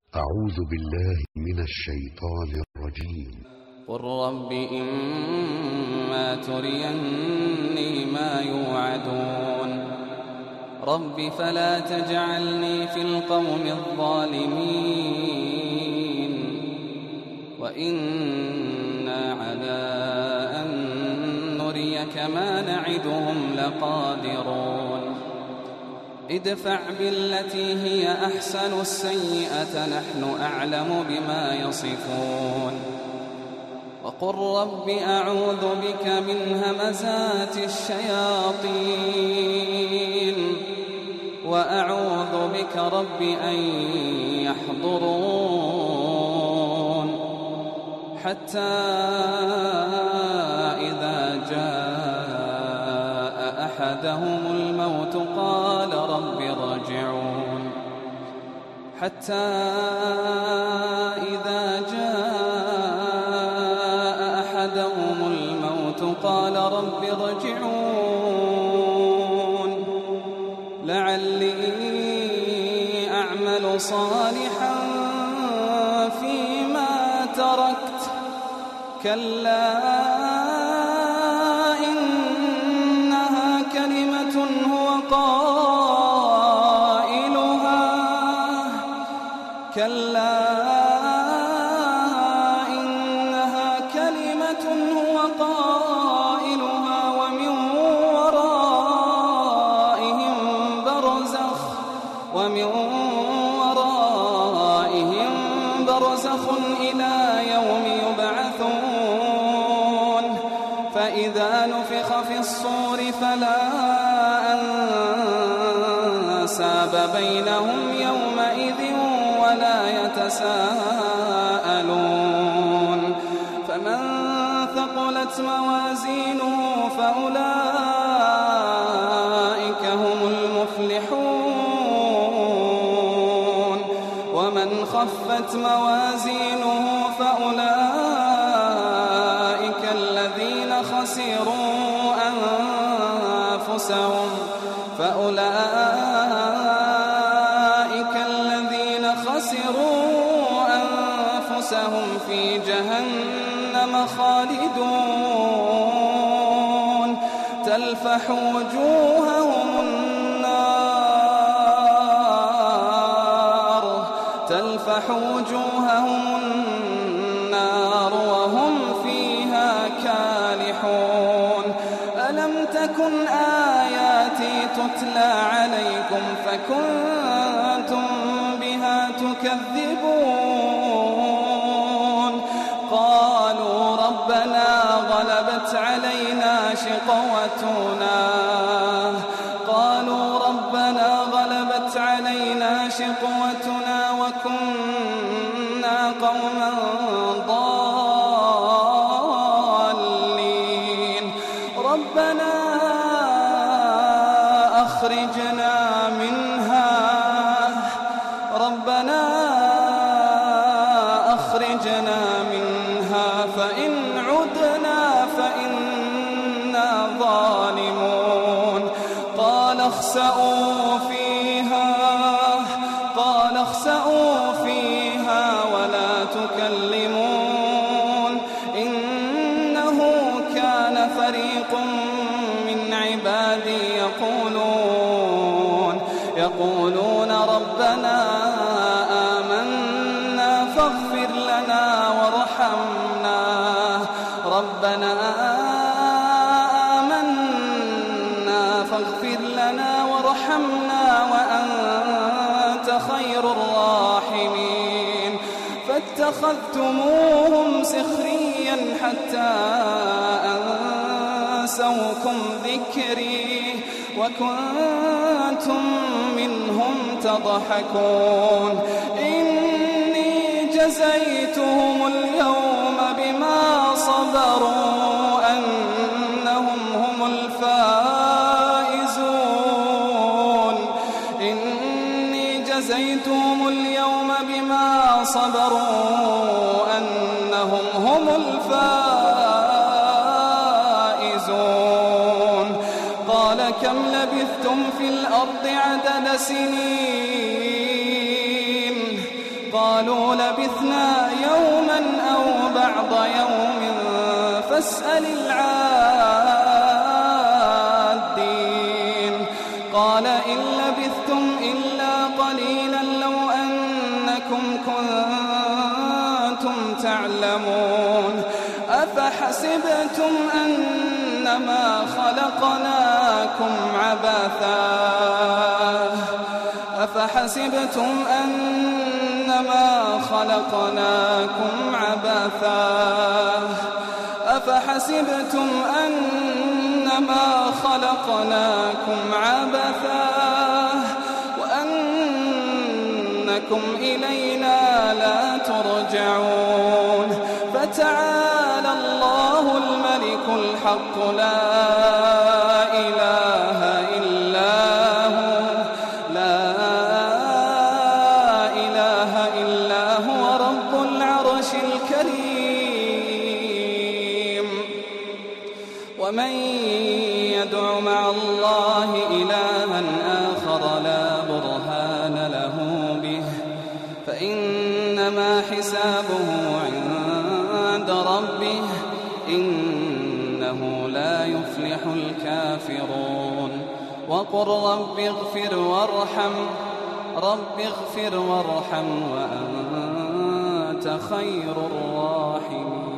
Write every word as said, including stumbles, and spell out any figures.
أعوذ بالله من الشيطان الرجيم. قل رب إما تريني ما يوعدون رب فلا تجعلني في القوم الظالمين وإنا على أن نريك ما نعدهم لقادرون ادفع بالتي هي أحسن السيئة نحن أعلم بما يصفون وقل رب أعوذ بك من همزات الشياطين وأعوذ بك رب أن يحضرون حتى إذا جاء أحدهم الموت قال رب ارجعون حتى إذا جاء أحدهم الموت قال رب ارجعون لعلي أعمل صالحا فيما تركت كلا إنها كلمة هو قائلها كلا إنها كلمة هو قائلها ومن ورائهم برزخ ومن ورائهم برزخ إلى يوم يبعثون فإذا نفخ في الصور فلا أنساب بينهم يومئذ ولا يتساءلون فمن ثقلت موازينه فأولئك هم المفلحون ومن خفت موازينه فأولئك الذين خسروا أنفسهم فأولئك الذين خسروا أنفسهم في جهنم خالدون تلفح وجوههم النار تلفح وجوههم النار وهم فيها كالحون ألم تكن آياتي تتلى عليكم فكنتم بها تكذبون قالوا ربنا غلبت علينا شقوتنا قالوا ربنا غلبت علينا شقوتنا وكنا قوما ضالين ربنا أخرجنا منها ربنا أخرجنا منها فإن عدنا فإنا ظالمون قال اخسئوا فيها قال اخسئوا فيها ولا تكلمون إنه كان فريق من عبادي يقولون يقولون ربنا آمنا فاغفر لنا وارحمنا ربنا آمنا فاغفر لنا وارحمنا وأنت خير الراحمين فاتخذتموهم سخريا حتى أنسوكم ذكري وكنتم منهم تضحكون إني جزيتهم اليوم بما صبروا أنهم هم الفائزون إني جزيتهم اليوم بما صبروا أنهم هم الفائزون قال كم لبثتم في الأرض عدد سنين قالوا لبثنا يوما أو بعض يوم فاسأل العادين قال إن لبثتم إلا قليلا لو أنكم كنتم تعلمون أفحسبتم أنما خلقناكم عبثا أفحسبتم أنما خلقناكم عبثا أفحسبتم أنما خلقناكم عبثا وأنكم إلينا لا ترجعون فتعالى الله الملك الحق لا إله إلا هو لا إله إلا هو رب العرش الكريم ومن يدع مع الله إلها آخر لا برهان له به فإنما حسابه عند ربه إنه لا يفلح الكافرون وقل رب اغفر وارحم رب اغفر وارحم وأنت خير الراحمين